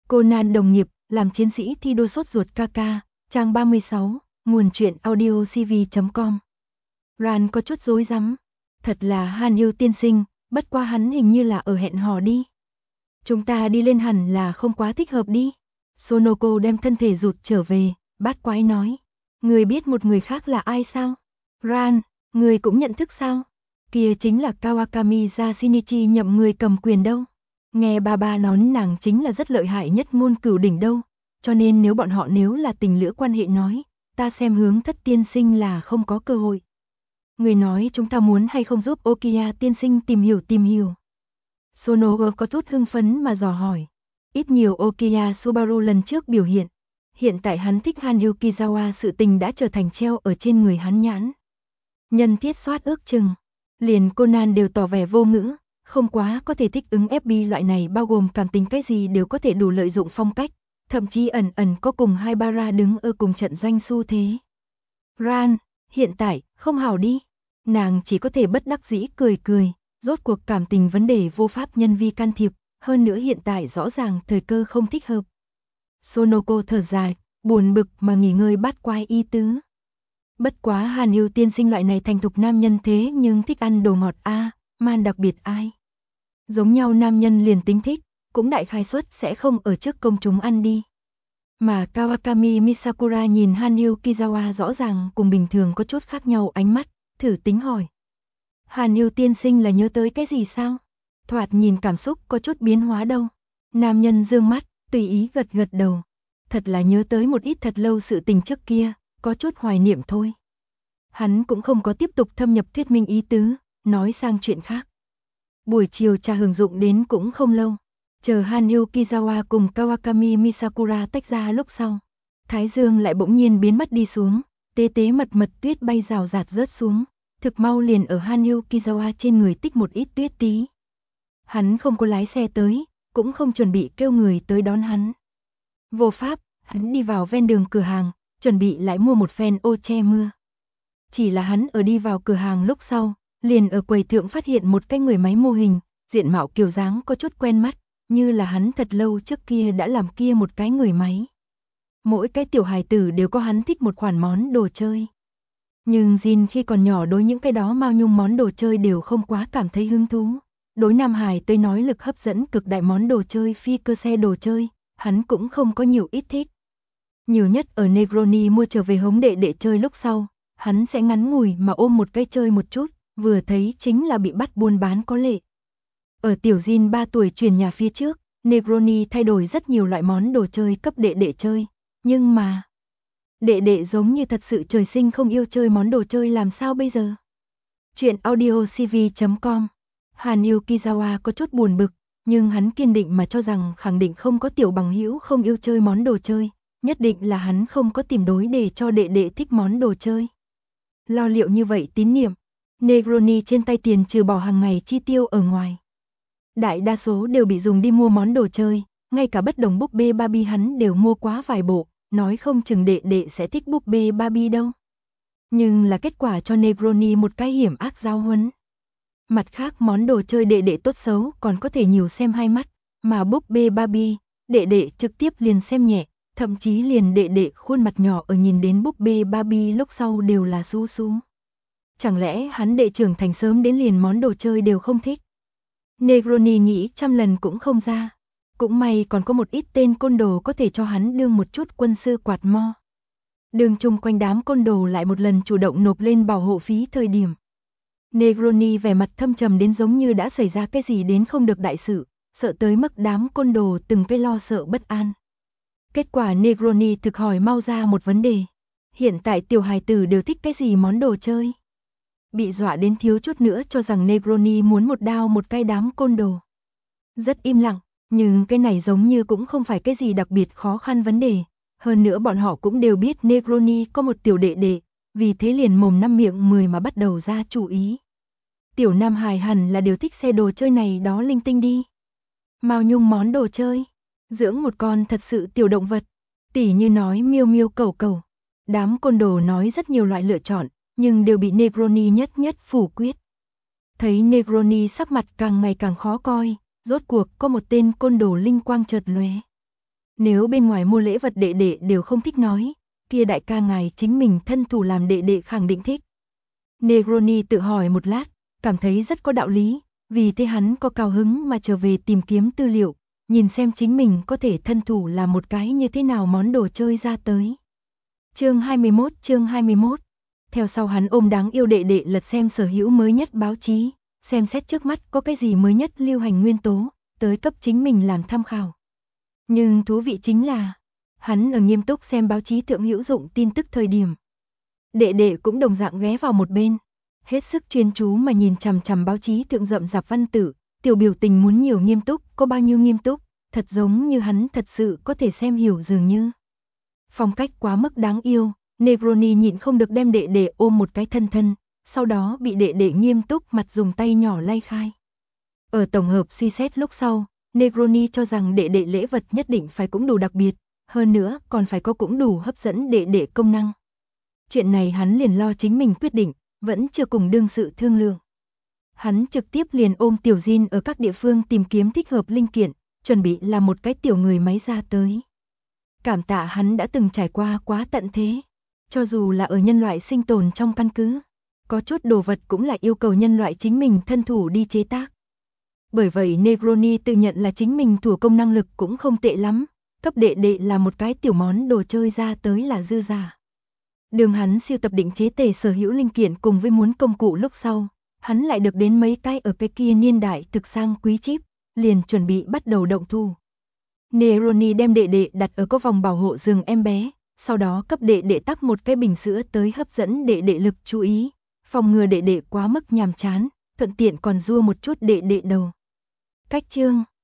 Conan đồng nghiệp, làm chiến sĩ thi đua sốt ruột KK, trang 36, nguồn truyện audio cv.com. Ran có chút rối rắm. Thật là Han yêu tiên sinh, bất qua hắn hình như là ở hẹn hò đi. Chúng ta đi lên hẳn là không quá thích hợp đi. Sonoko đem thân thể rụt trở về, bát quái nói. Người biết một người khác là ai sao? Ran, người cũng nhận thức sao? Kia chính là Kawakami Yashinichi nhậm người cầm quyền đâu. Nghe bà nói nàng chính là rất lợi hại nhất ngôn cửu đỉnh đâu. Cho nên nếu bọn họ là tình lữ quan hệ nói, ta xem hướng Thất tiên sinh là không có cơ hội. Người nói chúng ta muốn hay không giúp Okiya tiên sinh tìm hiểu. Sonogo có chút hưng phấn mà dò hỏi. Ít nhiều Okiya Subaru lần trước biểu hiện tại hắn thích Han Yukizawa, sự tình đã trở thành treo ở trên người hắn nhãn. Nhân thiết soát ước chừng, liền Conan đều tỏ vẻ vô ngữ, không quá có thể thích ứng FB loại này bao gồm cảm tình cái gì đều có thể đủ lợi dụng phong cách, thậm chí ẩn có cùng Haibara đứng ở cùng trận doanh xu thế. Ran, hiện tại, không hảo đi. Nàng chỉ có thể bất đắc dĩ cười, rốt cuộc cảm tình vấn đề vô pháp nhân vi can thiệp, hơn nữa hiện tại rõ ràng thời cơ không thích hợp. Sonoko thở dài, buồn bực mà nghỉ ngơi bát quái ý tứ. Bất quá Hàn yêu tiên sinh loại này thành thục nam nhân thế nhưng thích ăn đồ ngọt man đặc biệt ai. Giống nhau nam nhân liền tính thích, cũng đại khai suất sẽ không ở trước công chúng ăn đi. Mà Kawakami Misakura nhìn Han Yukizawa rõ ràng cùng bình thường có chút khác nhau ánh mắt, thử tính hỏi. Hàn yêu tiên sinh là nhớ tới cái gì sao? Thoạt nhìn cảm xúc có chút biến hóa đâu. Nam nhân dương mắt, tùy ý gật đầu. Thật là nhớ tới một ít thật lâu sự tình trước kia, có chút hoài niệm thôi. Hắn cũng không có tiếp tục thâm nhập thuyết minh ý tứ, nói sang chuyện khác. Buổi chiều trà hưởng dụng đến cũng không lâu. Chờ Han Yukizawa cùng Kawakami Misakura tách ra lúc sau. Thái dương lại bỗng nhiên biến mất đi xuống, tế mật tuyết bay rào rạt rớt xuống. Thực mau liền ở Han Yukizawa trên người tích một ít tuyết tí. Hắn không có lái xe tới, cũng không chuẩn bị kêu người tới đón hắn. Vô pháp, hắn đi vào ven đường cửa hàng, chuẩn bị lại mua một phen ô che mưa. Chỉ là hắn ở đi vào cửa hàng lúc sau, liền ở quầy thượng phát hiện một cái người máy mô hình, diện mạo kiểu dáng có chút quen mắt, như là hắn thật lâu trước kia đã làm kia một cái người máy. Mỗi cái tiểu hài tử đều có hắn thích một khoản món đồ chơi. Nhưng Jin khi còn nhỏ đối những cái đó mao nhung món đồ chơi đều không quá cảm thấy hứng thú. Đối Nam Hải tới nói lực hấp dẫn cực đại món đồ chơi phi cơ xe đồ chơi, hắn cũng không có nhiều ít thích. Nhiều nhất ở Negroni mua trở về hống đệ chơi lúc sau, hắn sẽ ngắn ngủi mà ôm một cái chơi một chút, vừa thấy chính là bị bắt buôn bán có lệ. Ở tiểu Jin 3 tuổi chuyển nhà phía trước, Negroni thay đổi rất nhiều loại món đồ chơi cấp đệ chơi, nhưng mà đệ giống như thật sự trời sinh không yêu chơi món đồ chơi làm sao bây giờ? Chuyện audio cv.com. Hàn Yukizawa có chút buồn bực, nhưng hắn kiên định mà cho rằng khẳng định không có tiểu bằng hữu không yêu chơi món đồ chơi, nhất định là hắn không có tìm đối để cho đệ thích món đồ chơi. Lo liệu như vậy tín niệm, Negroni trên tay tiền trừ bỏ hàng ngày chi tiêu ở ngoài. Đại đa số đều bị dùng đi mua món đồ chơi, ngay cả bất đồng búp bê Barbie hắn đều mua quá vài bộ. Nói không chừng đệ sẽ thích búp bê Barbie đâu. Nhưng là kết quả cho Negroni một cái hiểm ác giáo huấn. Mặt khác món đồ chơi đệ tốt xấu còn có thể nhiều xem hai mắt, mà búp bê Barbie, đệ trực tiếp liền xem nhẹ, thậm chí liền đệ khuôn mặt nhỏ ở nhìn đến búp bê Barbie lúc sau đều là su. Chẳng lẽ hắn đệ trưởng thành sớm đến liền món đồ chơi đều không thích? Negroni nghĩ trăm lần cũng không ra. Cũng may còn có một ít tên côn đồ có thể cho hắn đương một chút quân sư quạt mo. Đường chung quanh đám côn đồ lại một lần chủ động nộp lên bảo hộ phí thời điểm. Negroni vẻ mặt thâm trầm đến giống như đã xảy ra cái gì đến không được đại sự, sợ tới mức đám côn đồ từng cái lo sợ bất an. Kết quả Negroni thực hỏi mau ra một vấn đề. Hiện tại tiểu hài tử đều thích cái gì món đồ chơi? Bị dọa đến thiếu chút nữa cho rằng Negroni muốn một đao một cái đám côn đồ. Rất im lặng. Nhưng cái này giống như cũng không phải cái gì đặc biệt khó khăn vấn đề. Hơn nữa bọn họ cũng đều biết Negroni có một tiểu đệ, vì thế liền mồm năm miệng 10 mà bắt đầu ra chủ ý. Tiểu Nam Hải hẳn là đều thích xe đồ chơi này đó linh tinh đi. Mao nhung món đồ chơi, dưỡng một con thật sự tiểu động vật, tỉ như nói miêu miêu cẩu. Đám côn đồ nói rất nhiều loại lựa chọn, nhưng đều bị Negroni nhất phủ quyết. Thấy Negroni sắc mặt càng ngày càng khó coi. Rốt cuộc có một tên côn đồ linh quang chợt lóe. Nếu bên ngoài mua lễ vật đệ đệ đều không thích nói, kia đại ca ngài chính mình thân thủ làm đệ đệ khẳng định thích. Negroni tự hỏi một lát, cảm thấy rất có đạo lý, vì thế hắn có cao hứng mà trở về tìm kiếm tư liệu, nhìn xem chính mình có thể thân thủ làm một cái như thế nào món đồ chơi ra tới. Chương 21. Theo sau hắn ôm đáng yêu đệ đệ lật xem sở hữu mới nhất báo chí, xem xét trước mắt có cái gì mới nhất lưu hành nguyên tố, tới cấp chính mình làm tham khảo. Nhưng thú vị chính là, hắn ở nghiêm túc xem báo chí thượng hữu dụng tin tức thời điểm. Đệ đệ cũng đồng dạng ghé vào một bên, hết sức chuyên chú mà nhìn chằm chằm báo chí thượng rậm rạp văn tự, tiểu biểu tình muốn nhiều nghiêm túc, có bao nhiêu nghiêm túc, thật giống như hắn thật sự có thể xem hiểu dường như. Phong cách quá mức đáng yêu, Negroni nhịn không được đem đệ đệ ôm một cái thân thân, sau đó bị đệ đệ nghiêm túc mặt dùng tay nhỏ lay khai. Ở tổng hợp suy xét lúc sau, Negroni cho rằng đệ đệ lễ vật nhất định phải cũng đủ đặc biệt, hơn nữa còn phải có cũng đủ hấp dẫn đệ đệ công năng. Chuyện này hắn liền lo chính mình quyết định, vẫn chưa cùng đương sự thương lượng. Hắn trực tiếp liền ôm Tiểu Jin ở các địa phương tìm kiếm thích hợp linh kiện, chuẩn bị làm một cái tiểu người máy ra tới. Cảm tạ hắn đã từng trải qua quá tận thế, cho dù là ở nhân loại sinh tồn trong căn cứ, có chút đồ vật cũng là yêu cầu nhân loại chính mình thân thủ đi chế tác. Bởi vậy Negroni tự nhận là chính mình thủ công năng lực cũng không tệ lắm, cấp đệ đệ là một cái tiểu món đồ chơi ra tới là dư giả. Đường hắn siêu tập định chế tề sở hữu linh kiện cùng với muốn công cụ lúc sau, hắn lại được đến mấy cái ở cái kia niên đại thực sang quý chip, liền chuẩn bị bắt đầu động thủ. Negroni đem đệ đệ đặt ở có vòng bảo hộ giường em bé, sau đó cấp đệ đệ tắc một cái bình sữa tới hấp dẫn đệ đệ lực chú ý, phòng ngừa đệ đệ quá mức nhàm chán, thuận tiện còn rua một chút đệ đệ đầu. Cách chương